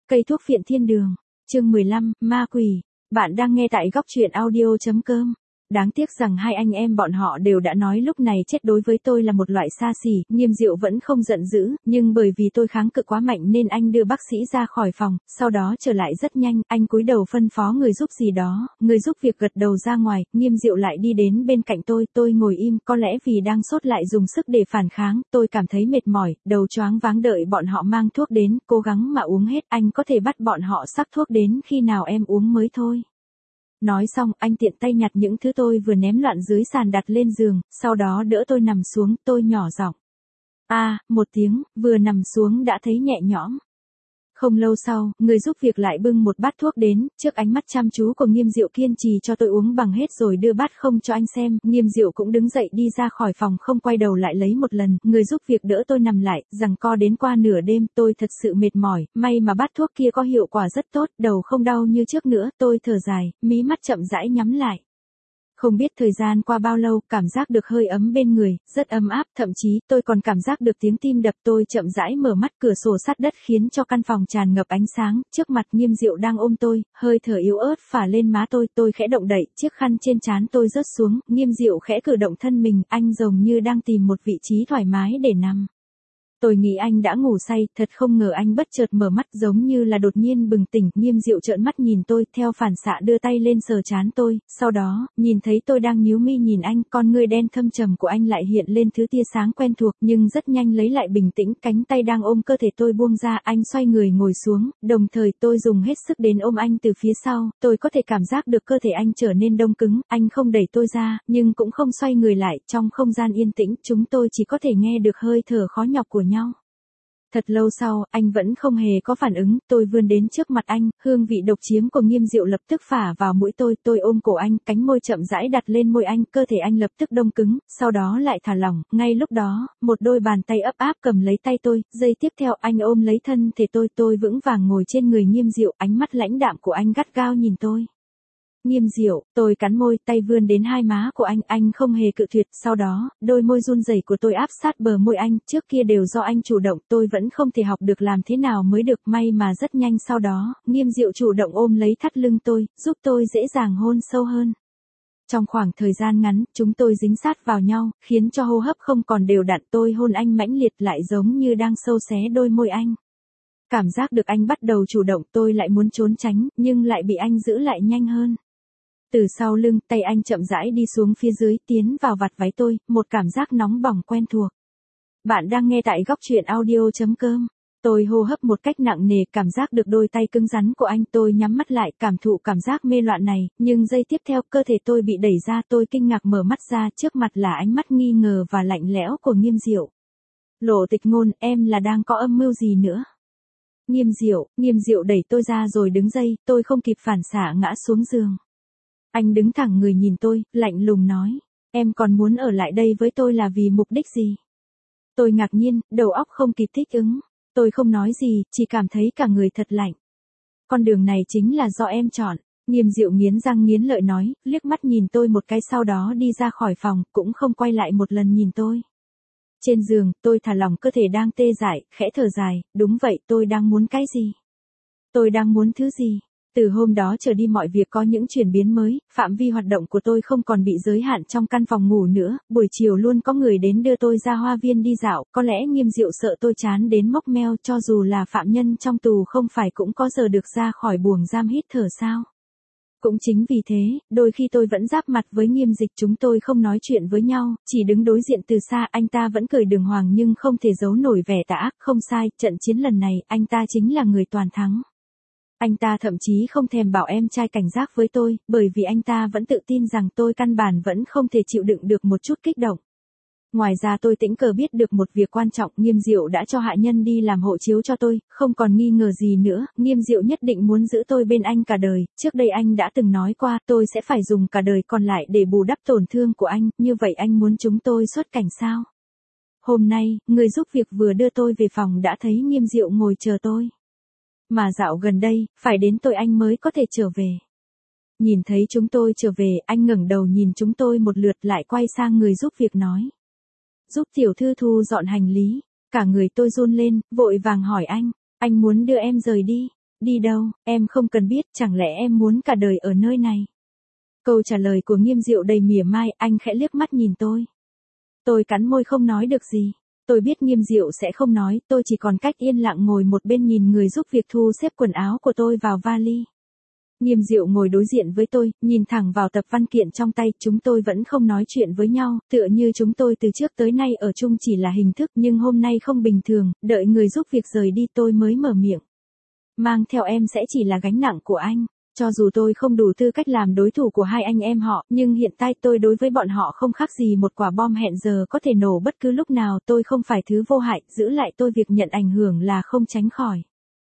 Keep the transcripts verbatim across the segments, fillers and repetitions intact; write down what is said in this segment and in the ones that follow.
Cây thuốc phiện thiên đường, chương mười lăm, ma quỷ. Bạn đang nghe tại góc truyện audio.com. Đáng tiếc rằng hai anh em bọn họ đều đã nói lúc này chết đối với tôi là một loại xa xỉ. Nghiêm Diệu vẫn không giận dữ, nhưng bởi vì tôi kháng cự quá mạnh nên anh đưa bác sĩ ra khỏi phòng, sau đó trở lại rất nhanh, anh cúi đầu phân phó người giúp gì đó, người giúp việc gật đầu ra ngoài, Nghiêm Diệu lại đi đến bên cạnh tôi, tôi ngồi im, có lẽ vì đang sốt lại dùng sức để phản kháng, tôi cảm thấy mệt mỏi, đầu choáng váng đợi bọn họ mang thuốc đến, cố gắng mà uống hết, anh có thể bắt bọn họ sắc thuốc đến khi nào em uống mới thôi. Nói xong, anh tiện tay nhặt những thứ tôi vừa ném loạn dưới sàn đặt lên giường, sau đó đỡ tôi nằm xuống, tôi nhỏ giọng. A, à, một tiếng, vừa nằm xuống đã thấy nhẹ nhõm. Không lâu sau, người giúp việc lại bưng một bát thuốc đến, trước ánh mắt chăm chú của Nghiêm Diệu kiên trì cho tôi uống bằng hết rồi đưa bát không cho anh xem, Nghiêm Diệu cũng đứng dậy đi ra khỏi phòng không quay đầu lại lấy một lần, người giúp việc đỡ tôi nằm lại, giằng co đến qua nửa đêm, tôi thật sự mệt mỏi, may mà bát thuốc kia có hiệu quả rất tốt, đầu không đau như trước nữa, tôi thở dài, mí mắt chậm rãi nhắm lại. Không biết thời gian qua bao lâu, cảm giác được hơi ấm bên người, rất ấm áp, thậm chí, tôi còn cảm giác được tiếng tim đập tôi chậm rãi mở mắt cửa sổ sát đất khiến cho căn phòng tràn ngập ánh sáng, trước mặt Nghiêm Diệu đang ôm tôi, hơi thở yếu ớt phả lên má tôi, tôi khẽ động đậy, chiếc khăn trên trán tôi rớt xuống, Nghiêm Diệu khẽ cử động thân mình, anh giống như đang tìm một vị trí thoải mái để nằm. Tôi nghĩ anh đã ngủ say, thật không ngờ anh bất chợt mở mắt giống như là đột nhiên bừng tỉnh, Nghiêm Diệu trợn mắt nhìn tôi, theo phản xạ đưa tay lên sờ trán tôi, sau đó, nhìn thấy tôi đang nhíu mi nhìn anh, con ngươi đen thâm trầm của anh lại hiện lên thứ tia sáng quen thuộc, nhưng rất nhanh lấy lại bình tĩnh, cánh tay đang ôm cơ thể tôi buông ra, anh xoay người ngồi xuống, đồng thời tôi dùng hết sức đến ôm anh từ phía sau, tôi có thể cảm giác được cơ thể anh trở nên đông cứng, anh không đẩy tôi ra, nhưng cũng không xoay người lại, trong không gian yên tĩnh, chúng tôi chỉ có thể nghe được hơi thở khó nhọc của nhau. Thật lâu sau, anh vẫn không hề có phản ứng, tôi vươn đến trước mặt anh, hương vị độc chiếm của Nghiêm Diệu lập tức phả vào mũi tôi, tôi ôm cổ anh, cánh môi chậm rãi đặt lên môi anh, cơ thể anh lập tức đông cứng, sau đó lại thả lỏng, ngay lúc đó, một đôi bàn tay ấp áp cầm lấy tay tôi, giây tiếp theo anh ôm lấy thân thể tôi, tôi vững vàng ngồi trên người Nghiêm Diệu, ánh mắt lãnh đạm của anh gắt gao nhìn tôi. Nghiêm Diệu, tôi cắn môi, tay vươn đến hai má của anh, anh không hề cự tuyệt, sau đó, đôi môi run rẩy của tôi áp sát bờ môi anh, trước kia đều do anh chủ động, tôi vẫn không thể học được làm thế nào mới được, may mà rất nhanh sau đó, Nghiêm Diệu chủ động ôm lấy thắt lưng tôi, giúp tôi dễ dàng hôn sâu hơn. Trong khoảng thời gian ngắn, chúng tôi dính sát vào nhau, khiến cho hô hấp không còn đều đặn, tôi hôn anh mãnh liệt lại giống như đang sâu xé đôi môi anh. Cảm giác được anh bắt đầu chủ động, tôi lại muốn trốn tránh, nhưng lại bị anh giữ lại nhanh hơn. Từ sau lưng, tay anh chậm rãi đi xuống phía dưới, tiến vào vạt váy tôi, một cảm giác nóng bỏng quen thuộc. Bạn đang nghe tại góc truyện audio.com. Tôi hô hấp một cách nặng nề, cảm giác được đôi tay cứng rắn của anh, tôi nhắm mắt lại, cảm thụ cảm giác mê loạn này, nhưng giây tiếp theo, cơ thể tôi bị đẩy ra, tôi kinh ngạc mở mắt ra, trước mặt là ánh mắt nghi ngờ và lạnh lẽo của Nghiêm Diệu. Lộ Tịch Ngôn, em là đang có âm mưu gì nữa? Nghiêm Diệu, Nghiêm Diệu đẩy tôi ra rồi đứng dậy, tôi không kịp phản xạ ngã xuống giường. Anh đứng thẳng người nhìn tôi, lạnh lùng nói, em còn muốn ở lại đây với tôi là vì mục đích gì? Tôi ngạc nhiên, đầu óc không kịp thích ứng, tôi không nói gì, chỉ cảm thấy cả người thật lạnh. Con đường này chính là do em chọn, Nghiêm Diệu nghiến răng nghiến lợi nói, liếc mắt nhìn tôi một cái sau đó đi ra khỏi phòng, cũng không quay lại một lần nhìn tôi. Trên giường, tôi thả lỏng cơ thể đang tê dại, khẽ thở dài, đúng vậy, tôi đang muốn cái gì? Tôi đang muốn thứ gì? Từ hôm đó trở đi mọi việc có những chuyển biến mới, phạm vi hoạt động của tôi không còn bị giới hạn trong căn phòng ngủ nữa, buổi chiều luôn có người đến đưa tôi ra hoa viên đi dạo, có lẽ Nghiêm Diệu sợ tôi chán đến mốc meo, cho dù là phạm nhân trong tù không phải cũng có giờ được ra khỏi buồng giam hít thở sao. Cũng chính vì thế, đôi khi tôi vẫn giáp mặt với Nghiêm Dịch, chúng tôi không nói chuyện với nhau, chỉ đứng đối diện từ xa, anh ta vẫn cười đường hoàng nhưng không thể giấu nổi vẻ tà ác, không sai, trận chiến lần này, anh ta chính là người toàn thắng. Anh ta thậm chí không thèm bảo em trai cảnh giác với tôi, bởi vì anh ta vẫn tự tin rằng tôi căn bản vẫn không thể chịu đựng được một chút kích động. Ngoài ra tôi tình cờ biết được một việc quan trọng, Nghiêm Diệu đã cho hạ nhân đi làm hộ chiếu cho tôi, không còn nghi ngờ gì nữa, Nghiêm Diệu nhất định muốn giữ tôi bên anh cả đời, trước đây anh đã từng nói qua, tôi sẽ phải dùng cả đời còn lại để bù đắp tổn thương của anh, như vậy anh muốn chúng tôi xuất cảnh sao? Hôm nay, người giúp việc vừa đưa tôi về phòng đã thấy Nghiêm Diệu ngồi chờ tôi. Mà dạo gần đây, phải đến tôi anh mới có thể trở về. Nhìn thấy chúng tôi trở về, anh ngẩng đầu nhìn chúng tôi một lượt lại quay sang người giúp việc nói. Giúp tiểu thư thu dọn hành lý, cả người tôi run lên, vội vàng hỏi anh, anh muốn đưa em rời đi. Đi đâu, em không cần biết, chẳng lẽ em muốn cả đời ở nơi này? Câu trả lời của Nghiêm Diệu đầy mỉa mai, anh khẽ liếc mắt nhìn tôi. Tôi cắn môi không nói được gì. Tôi biết Nghiêm Diệu sẽ không nói, tôi chỉ còn cách yên lặng ngồi một bên nhìn người giúp việc thu xếp quần áo của tôi vào vali. Nghiêm Diệu ngồi đối diện với tôi, nhìn thẳng vào tập văn kiện trong tay, chúng tôi vẫn không nói chuyện với nhau, tựa như chúng tôi từ trước tới nay ở chung chỉ là hình thức, nhưng hôm nay không bình thường, đợi người giúp việc rời đi tôi mới mở miệng. Mang theo em sẽ chỉ là gánh nặng của anh. Cho dù tôi không đủ tư cách làm đối thủ của hai anh em họ, nhưng hiện tại tôi đối với bọn họ không khác gì một quả bom hẹn giờ có thể nổ bất cứ lúc nào. Tôi không phải thứ vô hại, giữ lại tôi việc nhận ảnh hưởng là không tránh khỏi.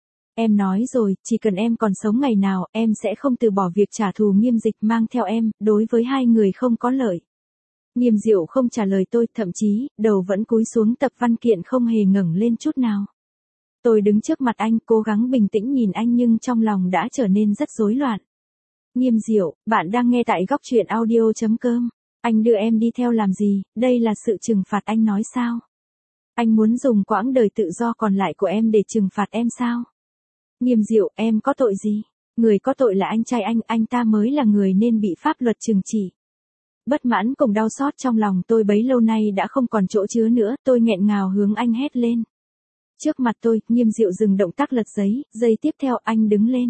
Em nói rồi, chỉ cần em còn sống ngày nào, em sẽ không từ bỏ việc trả thù Nghiêm Dịch mang theo em, đối với hai người không có lợi. Nghiêm Diệu không trả lời tôi, thậm chí, đầu vẫn cúi xuống tập văn kiện không hề ngẩng lên chút nào. Tôi đứng trước mặt anh, cố gắng bình tĩnh nhìn anh nhưng trong lòng đã trở nên rất rối loạn. Nghiêm Diệu, bạn đang nghe tại góc truyện audio chấm com. Anh đưa em đi theo làm gì, đây là sự trừng phạt anh nói sao? Anh muốn dùng quãng đời tự do còn lại của em để trừng phạt em sao? Nghiêm Diệu, em có tội gì? Người có tội là anh trai anh, anh ta mới là người nên bị pháp luật trừng trị. Bất mãn cùng đau xót trong lòng tôi bấy lâu nay đã không còn chỗ chứa nữa, tôi nghẹn ngào hướng anh hét lên. Trước mặt tôi, Nghiêm Diệu dừng động tác lật giấy, giây tiếp theo anh đứng lên.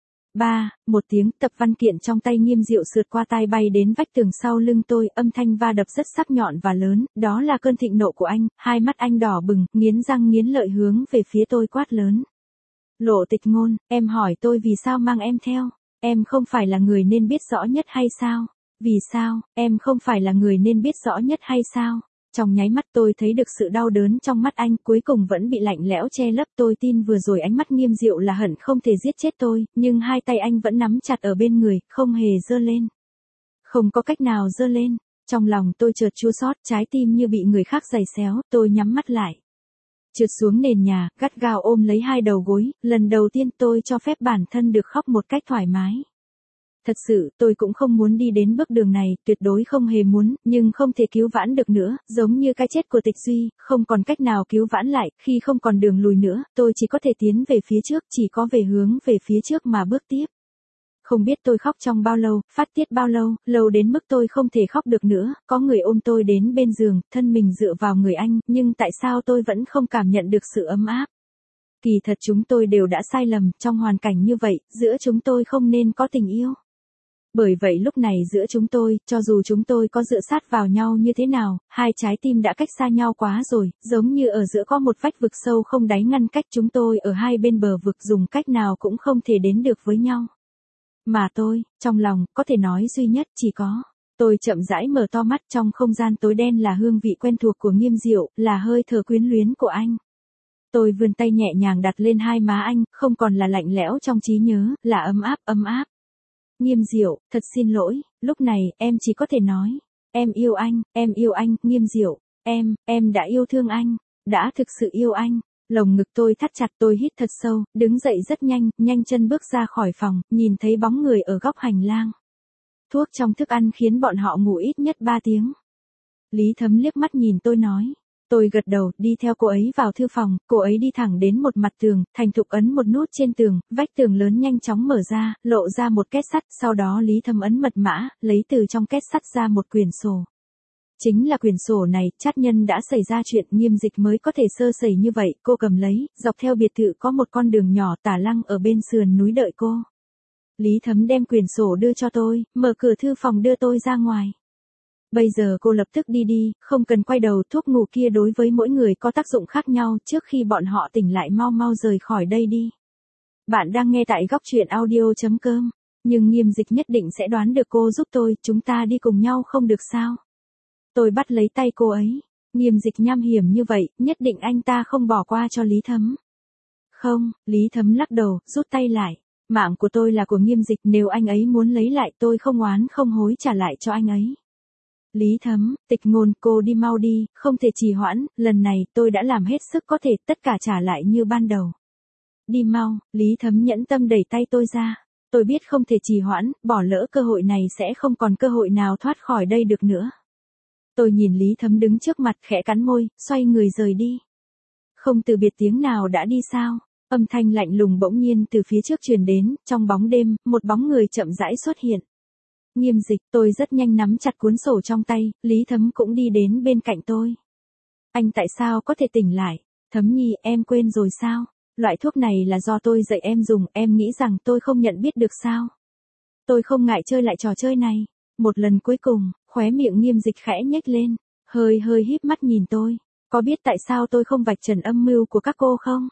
Ba, một tiếng, tập văn kiện trong tay Nghiêm Diệu sượt qua tai bay đến vách tường sau lưng tôi, âm thanh va đập rất sắc nhọn và lớn, đó là cơn thịnh nộ của anh, hai mắt anh đỏ bừng, nghiến răng nghiến lợi hướng về phía tôi quát lớn. Lộ Tịch Ngôn, em hỏi tôi vì sao mang em theo, em không phải là người nên biết rõ nhất hay sao? Vì sao, em không phải là người nên biết rõ nhất hay sao? Trong nháy mắt tôi thấy được sự đau đớn trong mắt anh, cuối cùng vẫn bị lạnh lẽo che lấp. Tôi tin vừa rồi ánh mắt Nghiêm Diệu là hận không thể giết chết tôi, nhưng hai tay anh vẫn nắm chặt ở bên người, không hề giơ lên. Không có cách nào giơ lên, trong lòng tôi chợt chua xót, trái tim như bị người khác giày xéo, tôi nhắm mắt lại. Trượt xuống nền nhà, gắt gao ôm lấy hai đầu gối, lần đầu tiên tôi cho phép bản thân được khóc một cách thoải mái. Thật sự, tôi cũng không muốn đi đến bước đường này, tuyệt đối không hề muốn, nhưng không thể cứu vãn được nữa, giống như cái chết của Tịch Duy, không còn cách nào cứu vãn lại, khi không còn đường lùi nữa, tôi chỉ có thể tiến về phía trước, chỉ có về hướng về phía trước mà bước tiếp. Không biết tôi khóc trong bao lâu, phát tiết bao lâu, lâu đến mức tôi không thể khóc được nữa, có người ôm tôi đến bên giường, thân mình dựa vào người anh, nhưng tại sao tôi vẫn không cảm nhận được sự ấm áp? Kỳ thật chúng tôi đều đã sai lầm, trong hoàn cảnh như vậy, giữa chúng tôi không nên có tình yêu. Bởi vậy lúc này giữa chúng tôi, cho dù chúng tôi có dựa sát vào nhau như thế nào, hai trái tim đã cách xa nhau quá rồi, giống như ở giữa có một vách vực sâu không đáy ngăn cách chúng tôi ở hai bên bờ vực, dùng cách nào cũng không thể đến được với nhau. Mà tôi, trong lòng, có thể nói duy nhất chỉ có. Tôi chậm rãi mở to mắt, trong không gian tối đen là hương vị quen thuộc của Nghiêm Diệu, là hơi thở quyến luyến của anh. Tôi vươn tay nhẹ nhàng đặt lên hai má anh, không còn là lạnh lẽo trong trí nhớ, là ấm áp, ấm áp. Nghiêm Diệu, thật xin lỗi, lúc này, em chỉ có thể nói. Em yêu anh, em yêu anh, Nghiêm Diệu. Em, em đã yêu thương anh, đã thực sự yêu anh. Lồng ngực tôi thắt chặt, tôi hít thật sâu, đứng dậy rất nhanh, nhanh chân bước ra khỏi phòng, nhìn thấy bóng người ở góc hành lang. Thuốc trong thức ăn khiến bọn họ ngủ ít nhất ba tiếng. Lý Thấm liếc mắt nhìn tôi nói. Tôi gật đầu, đi theo cô ấy vào thư phòng, cô ấy đi thẳng đến một mặt tường, thành thục ấn một nút trên tường, vách tường lớn nhanh chóng mở ra, lộ ra một két sắt, sau đó Lý Thấm ấn mật mã, lấy từ trong két sắt ra một quyển sổ. Chính là quyển sổ này, Trát Nhân đã xảy ra chuyện, Nghiêm Dịch mới có thể sơ sẩy như vậy, cô cầm lấy, dọc theo biệt thự có một con đường nhỏ tả lăng ở bên sườn núi đợi cô. Lý Thấm đem quyển sổ đưa cho tôi, mở cửa thư phòng đưa tôi ra ngoài. Bây giờ cô lập tức đi đi, không cần quay đầu, thuốc ngủ kia đối với mỗi người có tác dụng khác nhau, trước khi bọn họ tỉnh lại mau mau rời khỏi đây đi. Bạn đang nghe tại góc truyện audio chấm com, nhưng Nghiêm Dịch nhất định sẽ đoán được cô giúp tôi, chúng ta đi cùng nhau không được sao? Tôi bắt lấy tay cô ấy, Nghiêm Dịch nham hiểm như vậy, nhất định anh ta không bỏ qua cho Lý Thấm. Không, Lý Thấm lắc đầu, rút tay lại, mạng của tôi là của Nghiêm Dịch, nếu anh ấy muốn lấy lại tôi không oán không hối trả lại cho anh ấy. Lý Thấm, Tịch Ngôn, cô đi mau đi, không thể trì hoãn, lần này tôi đã làm hết sức có thể, tất cả trả lại như ban đầu. Đi mau, Lý Thấm nhẫn tâm đẩy tay tôi ra. Tôi biết không thể trì hoãn, bỏ lỡ cơ hội này sẽ không còn cơ hội nào thoát khỏi đây được nữa. Tôi nhìn Lý Thấm đứng trước mặt khẽ cắn môi, xoay người rời đi. Không từ biệt tiếng nào đã đi sao? Âm thanh lạnh lùng bỗng nhiên từ phía trước truyền đến, trong bóng đêm, một bóng người chậm rãi xuất hiện. Nghiêm Dịch, tôi rất nhanh nắm chặt cuốn sổ trong tay, Lý Thấm cũng đi đến bên cạnh tôi. Anh tại sao có thể tỉnh lại? Thấm Nhi, em quên rồi sao? Loại thuốc này là do tôi dạy em dùng, em nghĩ rằng tôi không nhận biết được sao? Tôi không ngại chơi lại trò chơi này. Một lần cuối cùng, khóe miệng Nghiêm Dịch khẽ nhếch lên, hơi hơi híp mắt nhìn tôi. Có biết tại sao tôi không vạch trần âm mưu của các cô không?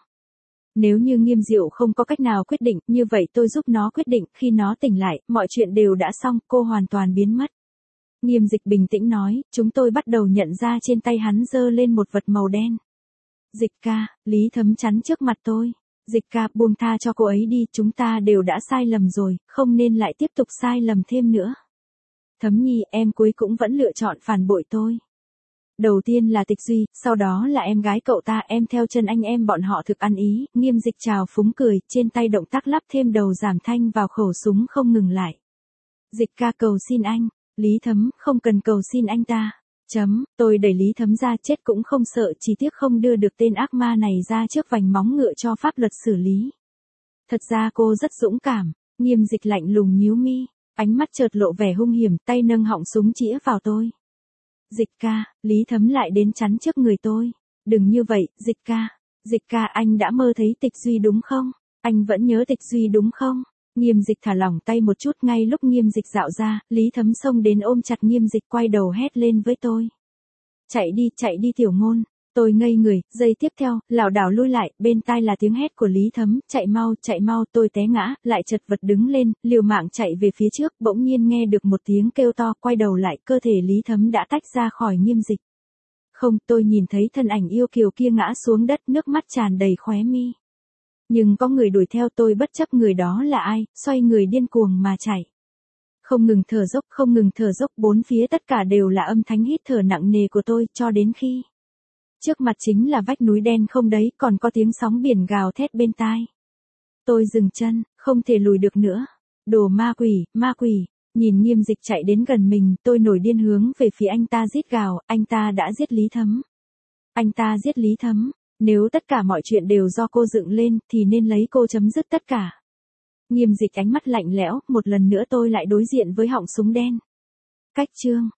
Nếu như Nghiêm Diệu không có cách nào quyết định, như vậy tôi giúp nó quyết định, khi nó tỉnh lại, mọi chuyện đều đã xong, cô hoàn toàn biến mất. Nghiêm Dịch bình tĩnh nói, chúng tôi bắt đầu nhận ra trên tay hắn giơ lên một vật màu đen. Dịch ca, Lý Thấm chắn trước mặt tôi. Dịch ca, buông tha cho cô ấy đi, chúng ta đều đã sai lầm rồi, không nên lại tiếp tục sai lầm thêm nữa. Thấm Nhi, em cuối cũng vẫn lựa chọn phản bội tôi. Đầu tiên là Tịch Duy, sau đó là em gái cậu ta, em theo chân anh em bọn họ thực ăn ý. Nghiêm Dịch chào phúng cười, trên tay động tác lắp thêm đầu giảm thanh vào khẩu súng không ngừng lại. Dịch ca, cầu xin anh. Lý Thấm, không cần cầu xin anh ta. Chấm, tôi đẩy Lý Thấm ra, chết cũng không sợ, chỉ tiếc không đưa được tên ác ma này ra trước vành móng ngựa cho pháp luật xử lý. Thật ra cô rất dũng cảm. Nghiêm Dịch lạnh lùng nhíu mi, ánh mắt chợt lộ vẻ hung hiểm, tay nâng họng súng chĩa vào tôi. Dịch ca, Lý Thấm lại đến chắn trước người tôi. Đừng như vậy, Dịch ca. Dịch ca, anh đã mơ thấy Tịch Duy đúng không? Anh vẫn nhớ Tịch Duy đúng không? Nghiêm Dịch thả lỏng tay một chút, ngay lúc Nghiêm Dịch dạo ra, Lý Thấm xông đến ôm chặt Nghiêm Dịch, quay đầu hét lên với tôi. Chạy đi, chạy đi Tiểu Ngôn. Tôi ngây người, giây tiếp theo, lảo đảo lui lại, bên tai là tiếng hét của Lý Thấm, chạy mau, chạy mau, tôi té ngã, lại chật vật đứng lên, liều mạng chạy về phía trước, bỗng nhiên nghe được một tiếng kêu to, quay đầu lại, cơ thể Lý Thấm đã tách ra khỏi Nghiêm Dịch. Không, tôi nhìn thấy thân ảnh yêu kiều kia ngã xuống đất, nước mắt tràn đầy khóe mi. Nhưng có người đuổi theo tôi, bất chấp người đó là ai, xoay người điên cuồng mà chạy. Không ngừng thở dốc, không ngừng thở dốc, bốn phía tất cả đều là âm thanh hít thở nặng nề của tôi, cho đến khi trước mặt chính là vách núi đen không đấy, còn có tiếng sóng biển gào thét bên tai. Tôi dừng chân, không thể lùi được nữa. Đồ ma quỷ, ma quỷ. Nhìn Nghiêm Dịch chạy đến gần mình, tôi nổi điên hướng về phía anh ta rít gào, anh ta đã giết Lý Thấm. Anh ta giết Lý Thấm. Nếu tất cả mọi chuyện đều do cô dựng lên, thì nên lấy cô chấm dứt tất cả. Nghiêm Dịch ánh mắt lạnh lẽo, một lần nữa tôi lại đối diện với họng súng đen. Cách chương.